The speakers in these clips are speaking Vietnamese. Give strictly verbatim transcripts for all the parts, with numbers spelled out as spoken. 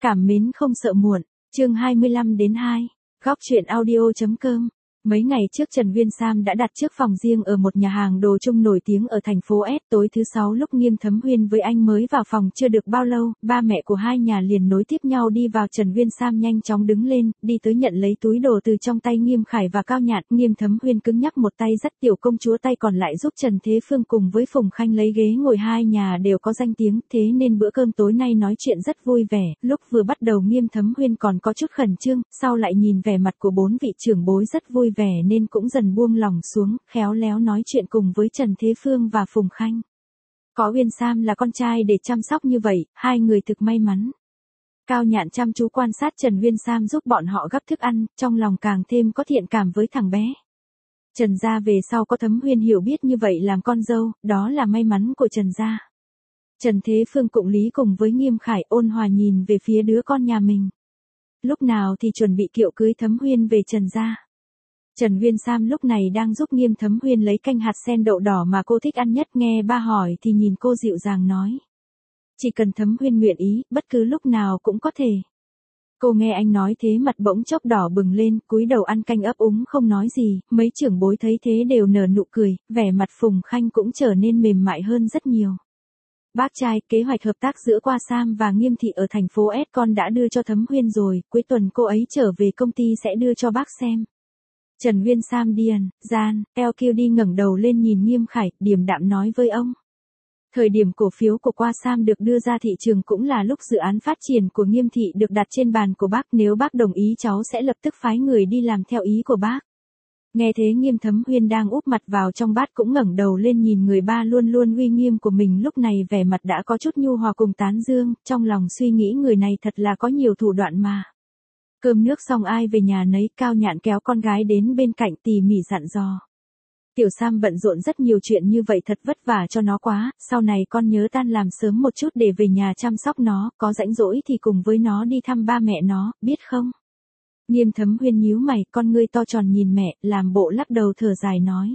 Cảm mến không sợ muộn, chương hai mươi lăm đến hai, góc truyện audio.com. Mấy ngày trước Trần Viên Sam đã đặt trước phòng riêng ở một nhà hàng đồ chung nổi tiếng ở thành phố S. Tối thứ sáu lúc Nghiêm Thấm Huyên với anh mới vào phòng chưa được bao lâu, ba mẹ của hai nhà liền nối tiếp nhau đi vào. Trần Viên Sam nhanh chóng đứng lên, đi tới nhận lấy túi đồ từ trong tay Nghiêm Khải và Cao Nhạn. Nghiêm Thấm Huyên cứng nhắc một tay dắt tiểu công chúa, tay còn lại giúp Trần Thế Phương cùng với Phùng Khanh lấy ghế ngồi. Hai nhà đều có danh tiếng, thế nên bữa cơm tối nay nói chuyện rất vui vẻ. Lúc vừa bắt đầu Nghiêm Thấm Huyên còn có chút khẩn trương, sau lại nhìn vẻ mặt của bốn vị trưởng bối rất vui vẻ nên cũng dần buông lòng xuống, khéo léo nói chuyện cùng với Trần Thế Phương và Phùng Khanh. Có Uyên Sam là con trai để chăm sóc như vậy, hai người thực may mắn. Cao Nhạn chăm chú quan sát Trần Viên Sam giúp bọn họ gắp thức ăn, trong lòng càng thêm có thiện cảm với thằng bé. Trần gia về sau có Thấm Huyên hiểu biết như vậy làm con dâu, đó là may mắn của Trần gia. Trần Thế Phương cụng lý cùng với Nghiêm Khải ôn hòa nhìn về phía đứa con nhà mình. Lúc nào thì chuẩn bị kiệu cưới Thấm Huyên về Trần gia. Trần Viên Sam lúc này đang giúp Nghiêm Thấm Huyên lấy canh hạt sen đậu đỏ mà cô thích ăn nhất. Nghe ba hỏi thì nhìn cô dịu dàng nói. Chỉ cần Thấm Huyên nguyện ý, bất cứ lúc nào cũng có thể. Cô nghe anh nói thế mặt bỗng chốc đỏ bừng lên, cúi đầu ăn canh ấp úng không nói gì. Mấy trưởng bối thấy thế đều nở nụ cười, vẻ mặt Phùng Khanh cũng trở nên mềm mại hơn rất nhiều. Bác trai, kế hoạch hợp tác giữa Qua Sam và Nghiêm thị ở thành phố S con đã đưa cho Thấm Huyên rồi, cuối tuần cô ấy trở về công ty sẽ đưa cho bác xem. Trần Viên Sam điền, gian, eo kêu đi ngẩng đầu lên nhìn Nghiêm Khải, điềm đạm nói với ông. Thời điểm cổ phiếu của Qua Sam được đưa ra thị trường cũng là lúc dự án phát triển của Nghiêm thị được đặt trên bàn của bác, nếu bác đồng ý cháu sẽ lập tức phái người đi làm theo ý của bác. Nghe thế Nghiêm Thấm Huyên đang úp mặt vào trong bát cũng ngẩng đầu lên nhìn người ba luôn luôn uy nghiêm của mình, lúc này vẻ mặt đã có chút nhu hòa cùng tán dương, trong lòng suy nghĩ người này thật là có nhiều thủ đoạn mà. Cơm nước xong ai về nhà nấy, Cao Nhạn kéo con gái đến bên cạnh tỉ mỉ dặn dò. Tiểu Sam bận rộn rất nhiều chuyện như vậy thật vất vả cho nó quá, sau này con nhớ tan làm sớm một chút để về nhà chăm sóc nó, có rảnh rỗi thì cùng với nó đi thăm ba mẹ nó, biết không? Nghiêm Thấm Huyên nhíu mày, con ngươi to tròn nhìn mẹ, làm bộ lắc đầu thở dài nói.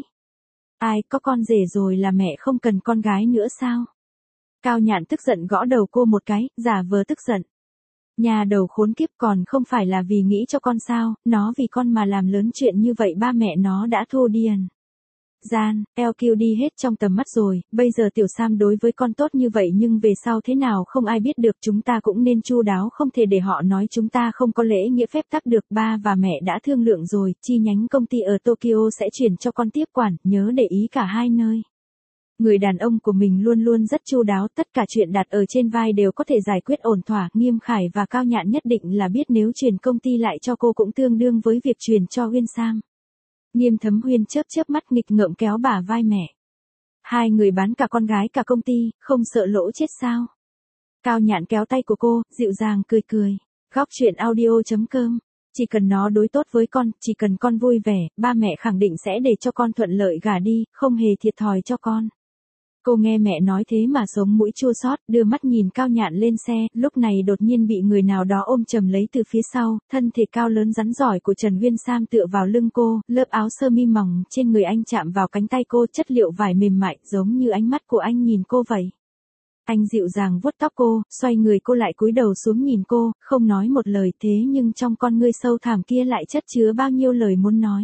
Ai, có con rể rồi là mẹ không cần con gái nữa sao? Cao Nhạn tức giận gõ đầu cô một cái, giả vờ tức giận. Nhà đầu khốn kiếp, còn không phải là vì nghĩ cho con sao, nó vì con mà làm lớn chuyện như vậy, ba mẹ nó đã thô điền. Gian, eo kêu đi hết trong tầm mắt rồi, bây giờ Tiểu Sam đối với con tốt như vậy nhưng về sau thế nào không ai biết được, chúng ta cũng nên chu đáo, không thể để họ nói chúng ta không có lễ nghĩa phép tắc được. Ba và mẹ đã thương lượng rồi, chi nhánh công ty ở Tokyo sẽ chuyển cho con tiếp quản, nhớ để ý cả hai nơi. Người đàn ông của mình luôn luôn rất chu đáo, tất cả chuyện đặt ở trên vai đều có thể giải quyết ổn thỏa. Nghiêm Khải và Cao Nhạn nhất định là biết nếu chuyển công ty lại cho cô cũng tương đương với việc chuyển cho Uyên Sam. Nghiêm Thấm Huyên chớp chớp mắt nghịch ngợm kéo bả vai mẹ. Hai người bán cả con gái cả công ty, không sợ lỗ chết sao? Cao Nhạn kéo tay của cô, dịu dàng cười cười. Góc truyện audio.com. Chỉ cần nó đối tốt với con, chỉ cần con vui vẻ, ba mẹ khẳng định sẽ để cho con thuận lợi gả đi, không hề thiệt thòi cho con. Cô nghe mẹ nói thế mà sống mũi chua xót, đưa mắt nhìn Cao Nhạn lên xe, lúc này đột nhiên bị người nào đó ôm chầm lấy từ phía sau, thân thể cao lớn rắn giỏi của Trần Viên Sam tựa vào lưng cô, lớp áo sơ mi mỏng trên người anh chạm vào cánh tay cô, chất liệu vải mềm mại, giống như ánh mắt của anh nhìn cô vậy. Anh dịu dàng vuốt tóc cô, xoay người cô lại cúi đầu xuống nhìn cô, không nói một lời, thế nhưng trong con ngươi sâu thẳm kia lại chất chứa bao nhiêu lời muốn nói.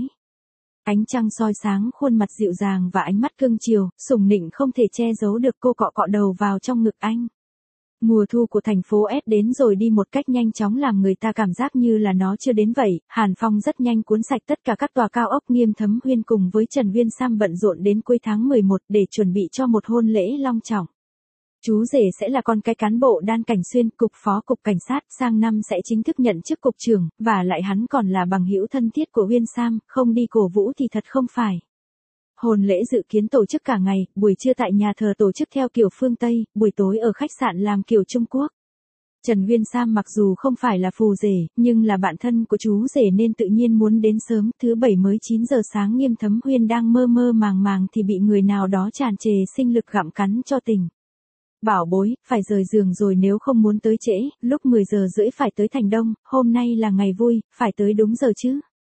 Ánh trăng soi sáng khuôn mặt dịu dàng và ánh mắt cưng chiều, sủng nịnh không thể che giấu được, cô cọ cọ đầu vào trong ngực anh. Mùa thu của thành phố S đến rồi đi một cách nhanh chóng làm người ta cảm giác như là nó chưa đến vậy, hàn phong rất nhanh cuốn sạch tất cả các tòa cao ốc. Nghiêm Thấm Huyên cùng với Trần Viên Sam bận rộn đến cuối tháng mười một để chuẩn bị cho một hôn lễ long trọng. Chú rể sẽ là con cái cán bộ Đan Cảnh Xuyên, cục phó cục cảnh sát, sang năm sẽ chính thức nhận chức cục trưởng, và lại hắn còn là bằng hữu thân thiết của Uyên Sam, không đi cổ vũ thì thật không phải. Hôn lễ dự kiến tổ chức cả ngày, buổi trưa tại nhà thờ tổ chức theo kiểu phương Tây, buổi tối ở khách sạn làm kiểu Trung Quốc. Trần Viên Sam mặc dù không phải là phù rể, nhưng là bạn thân của chú rể nên tự nhiên muốn đến sớm. Thứ bảy mới chín giờ sáng Nghiêm Thấm Huyên đang mơ mơ màng màng thì bị người nào đó tràn trề sinh lực gặm cắn cho tỉnh. Bảo bối, phải rời giường rồi, nếu không muốn tới trễ, lúc mười giờ rưỡi phải tới Thành Đông, hôm nay là ngày vui, phải tới đúng giờ chứ.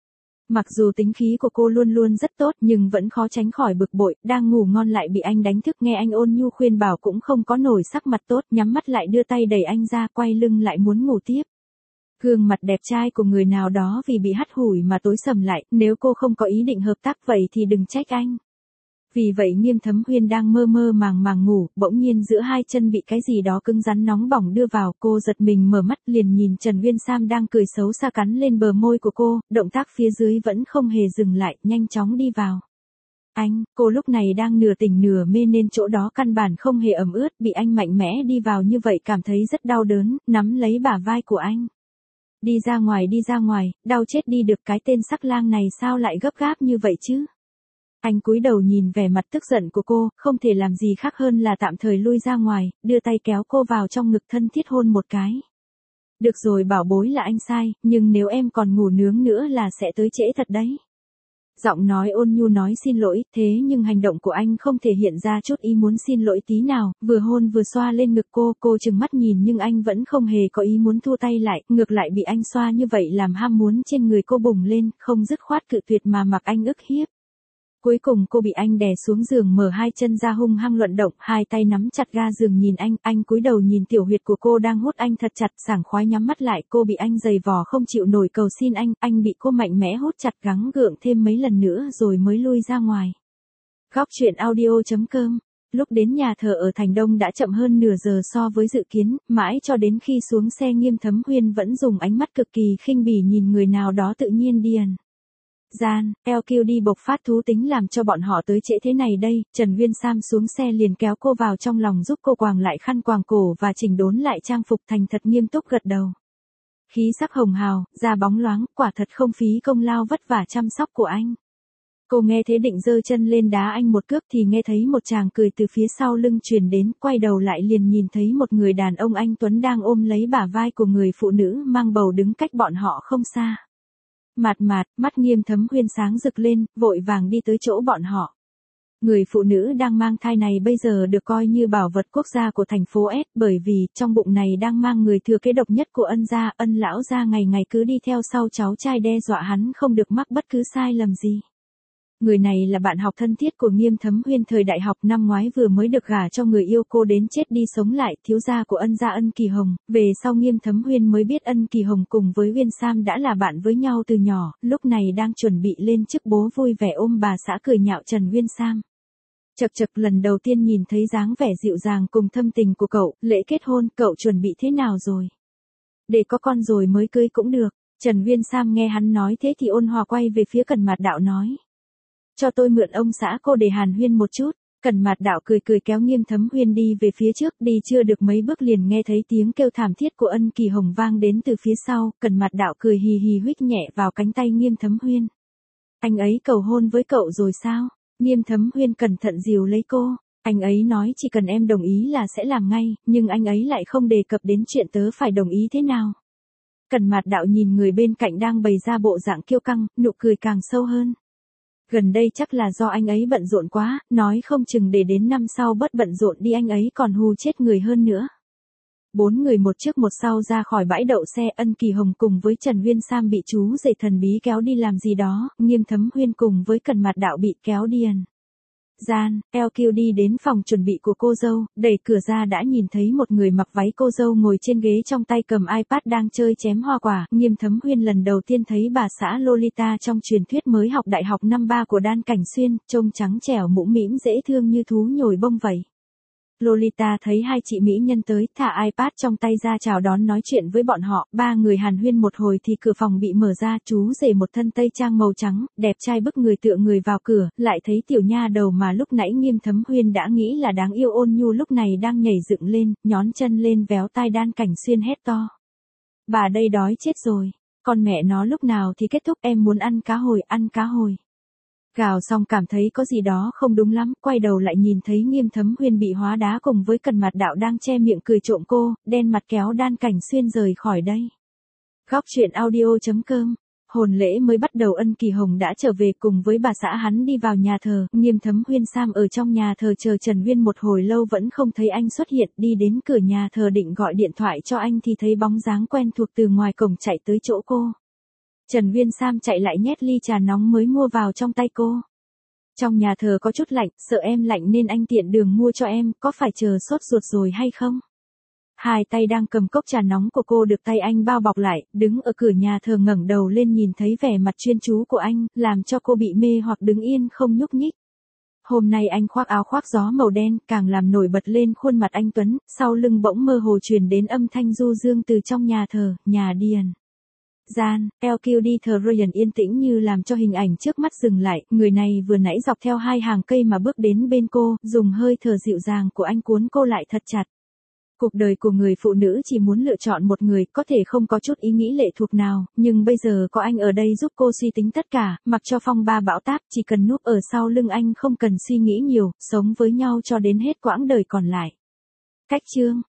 Mặc dù tính khí của cô luôn luôn rất tốt nhưng vẫn khó tránh khỏi bực bội, đang ngủ ngon lại bị anh đánh thức, nghe anh ôn nhu khuyên bảo cũng không có nổi sắc mặt tốt, nhắm mắt lại đưa tay đẩy anh ra, quay lưng lại muốn ngủ tiếp. Gương mặt đẹp trai của người nào đó vì bị hắt hủi mà tối sầm lại, nếu cô không có ý định hợp tác vậy thì đừng trách anh. Vì vậy Nghiêm Thấm Huyên đang mơ mơ màng màng ngủ, bỗng nhiên giữa hai chân bị cái gì đó cứng rắn nóng bỏng đưa vào, cô giật mình mở mắt liền nhìn Trần Uyên Sam đang cười xấu xa cắn lên bờ môi của cô, động tác phía dưới vẫn không hề dừng lại, nhanh chóng đi vào. Anh, cô lúc này đang nửa tỉnh nửa mê nên chỗ đó căn bản không hề ẩm ướt, bị anh mạnh mẽ đi vào như vậy cảm thấy rất đau đớn, nắm lấy bả vai của anh. Đi ra ngoài đi ra ngoài, đau chết đi được, cái tên sắc lang này sao lại gấp gáp như vậy chứ? Anh cúi đầu nhìn vẻ mặt tức giận của cô, không thể làm gì khác hơn là tạm thời lui ra ngoài, đưa tay kéo cô vào trong ngực thân thiết hôn một cái. Được rồi bảo bối, là anh sai, nhưng nếu em còn ngủ nướng nữa là sẽ tới trễ thật đấy. Giọng nói ôn nhu nói xin lỗi, thế nhưng hành động của anh không thể hiện ra chút ý muốn xin lỗi tí nào, vừa hôn vừa xoa lên ngực cô, cô trừng mắt nhìn nhưng anh vẫn không hề có ý muốn thu tay lại, ngược lại bị anh xoa như vậy làm ham muốn trên người cô bùng lên, không dứt khoát cự tuyệt mà mặc anh ức hiếp. Cuối cùng cô bị anh đè xuống giường, mở hai chân ra hung hăng luận động, hai tay nắm chặt ga giường nhìn anh, anh cúi đầu nhìn tiểu huyệt của cô đang hút anh thật chặt, sảng khoái nhắm mắt lại, cô bị anh giày vò không chịu nổi cầu xin anh, anh bị cô mạnh mẽ hút chặt, gắng gượng thêm mấy lần nữa rồi mới lui ra ngoài. Góc truyện audio chấm com. Lúc đến nhà thờ ở Thành Đông đã chậm hơn nửa giờ so với dự kiến, mãi cho đến khi xuống xe Nghiêm Thấm Huyên vẫn dùng ánh mắt cực kỳ khinh bỉ nhìn người nào đó tự nhiên điền. Gian, lờ quy đi bộc phát thú tính làm cho bọn họ tới trễ thế này đây, Trần Uyên Sam xuống xe liền kéo cô vào trong lòng giúp cô quàng lại khăn quàng cổ và chỉnh đốn lại trang phục, thành thật nghiêm túc gật đầu. Khí sắc hồng hào, da bóng loáng, quả thật không phí công lao vất vả chăm sóc của anh. Cô nghe thế định giơ chân lên đá anh một cước thì nghe thấy một chàng cười từ phía sau lưng truyền đến, quay đầu lại liền nhìn thấy một người đàn ông anh tuấn đang ôm lấy bả vai của người phụ nữ mang bầu đứng cách bọn họ không xa. Mạt mạt, mắt Nghiêm Thấm Huyên sáng rực lên, vội vàng đi tới chỗ bọn họ. Người phụ nữ đang mang thai này bây giờ được coi như bảo vật quốc gia của thành phố S, bởi vì trong bụng này đang mang người thừa kế độc nhất của Ân gia, Ân lão gia ngày ngày cứ đi theo sau cháu trai đe dọa hắn không được mắc bất cứ sai lầm gì. Người này là bạn học thân thiết của Nghiêm Thấm Huyên thời đại học, năm ngoái vừa mới được gả cho người yêu cô đến chết đi sống lại, thiếu gia của Ân gia Ân Kỳ Hồng, về sau Nghiêm Thấm Huyên mới biết Ân Kỳ Hồng cùng với Uyên Sam đã là bạn với nhau từ nhỏ, lúc này đang chuẩn bị lên chức bố vui vẻ ôm bà xã cười nhạo Trần Uyên Sam. Chật chật, lần đầu tiên nhìn thấy dáng vẻ dịu dàng cùng thâm tình của cậu, lễ kết hôn, cậu chuẩn bị thế nào rồi? Để có con rồi mới cưới cũng được. Trần Uyên Sam nghe hắn nói thế thì ôn hòa quay về phía Cần Mạt Đạo nói. Cho tôi mượn ông xã cô để hàn huyên một chút. Cần Mạt Đạo cười cười kéo Nghiêm Thấm Huyên đi về phía trước, đi chưa được mấy bước liền nghe thấy tiếng kêu thảm thiết của Ân Kỳ Hồng vang đến từ phía sau, Cần Mạt Đạo cười hì hì huých nhẹ vào cánh tay Nghiêm Thấm Huyên. Anh ấy cầu hôn với cậu rồi sao? Nghiêm Thấm Huyên cẩn thận dìu lấy cô. Anh ấy nói chỉ cần em đồng ý là sẽ làm ngay, nhưng anh ấy lại không đề cập đến chuyện tớ phải đồng ý thế nào. Cần Mạt Đạo nhìn người bên cạnh đang bày ra bộ dạng kiêu căng, nụ cười càng sâu hơn. Gần đây chắc là do anh ấy bận rộn quá, nói không chừng để đến năm sau bớt bận rộn đi anh ấy còn hù chết người hơn nữa. Bốn người một trước một sau ra khỏi bãi đậu xe, Ân Kỳ Hồng cùng với Trần Uyên Sam bị chú rể thần bí kéo đi làm gì đó, Nghiêm Thấm Huyên cùng với Cần Mạt Đạo bị kéo điền. Gian, lờ quy đi đến phòng chuẩn bị của cô dâu, đẩy cửa ra đã nhìn thấy một người mặc váy cô dâu ngồi trên ghế trong tay cầm iPad đang chơi chém hoa quả. Nghiêm Thấm Huyên lần đầu tiên thấy bà xã Lolita trong truyền thuyết mới học đại học năm ba của Đan Cảnh Xuyên, trông trắng trẻo mũm mĩm dễ thương như thú nhồi bông vậy. Lolita thấy hai chị mỹ nhân tới, thả iPad trong tay ra chào đón nói chuyện với bọn họ, ba người hàn huyên một hồi thì cửa phòng bị mở ra, chú rể một thân tây trang màu trắng, đẹp trai bức người tựa người vào cửa, lại thấy tiểu nha đầu mà lúc nãy Nghiêm Thấm Huyên đã nghĩ là đáng yêu ôn nhu lúc này đang nhảy dựng lên, nhón chân lên véo tai Đan Cảnh Xuyên hét to. Bà đây đói chết rồi, con mẹ nó lúc nào thì kết thúc, em muốn ăn cá hồi, ăn cá hồi. Gào xong cảm thấy có gì đó không đúng lắm, quay đầu lại nhìn thấy Nghiêm Thấm Huyên bị hóa đá cùng với Cần Mạt Đạo đang che miệng cười trộm cô, đen mặt kéo Đan Cảnh Xuyên rời khỏi đây. Góc truyện audio chấm com. Hồn lễ mới bắt đầu, Ân Kỳ Hồng đã trở về cùng với bà xã hắn đi vào nhà thờ, Nghiêm Thấm Huyên Sam ở trong nhà thờ chờ Trần Uyên một hồi lâu vẫn không thấy anh xuất hiện, đi đến cửa nhà thờ định gọi điện thoại cho anh thì thấy bóng dáng quen thuộc từ ngoài cổng chạy tới chỗ cô. Trần Viên Sam chạy lại nhét ly trà nóng mới mua vào trong tay cô. Trong nhà thờ có chút lạnh, sợ em lạnh nên anh tiện đường mua cho em, có phải chờ sốt ruột rồi hay không? Hai tay đang cầm cốc trà nóng của cô được tay anh bao bọc lại, đứng ở cửa nhà thờ ngẩng đầu lên nhìn thấy vẻ mặt chuyên chú của anh, làm cho cô bị mê hoặc đứng yên không nhúc nhích. Hôm nay anh khoác áo khoác gió màu đen, càng làm nổi bật lên khuôn mặt anh tuấn, sau lưng bỗng mơ hồ truyền đến âm thanh du dương từ trong nhà thờ, nhà điền. Gian, lờ quy đê The Royal yên tĩnh như làm cho hình ảnh trước mắt dừng lại, người này vừa nãy dọc theo hai hàng cây mà bước đến bên cô, dùng hơi thở dịu dàng của anh cuốn cô lại thật chặt. Cuộc đời của người phụ nữ chỉ muốn lựa chọn một người, có thể không có chút ý nghĩ lệ thuộc nào, nhưng bây giờ có anh ở đây giúp cô suy tính tất cả, mặc cho phong ba bão táp, chỉ cần núp ở sau lưng anh không cần suy nghĩ nhiều, sống với nhau cho đến hết quãng đời còn lại. Cách chương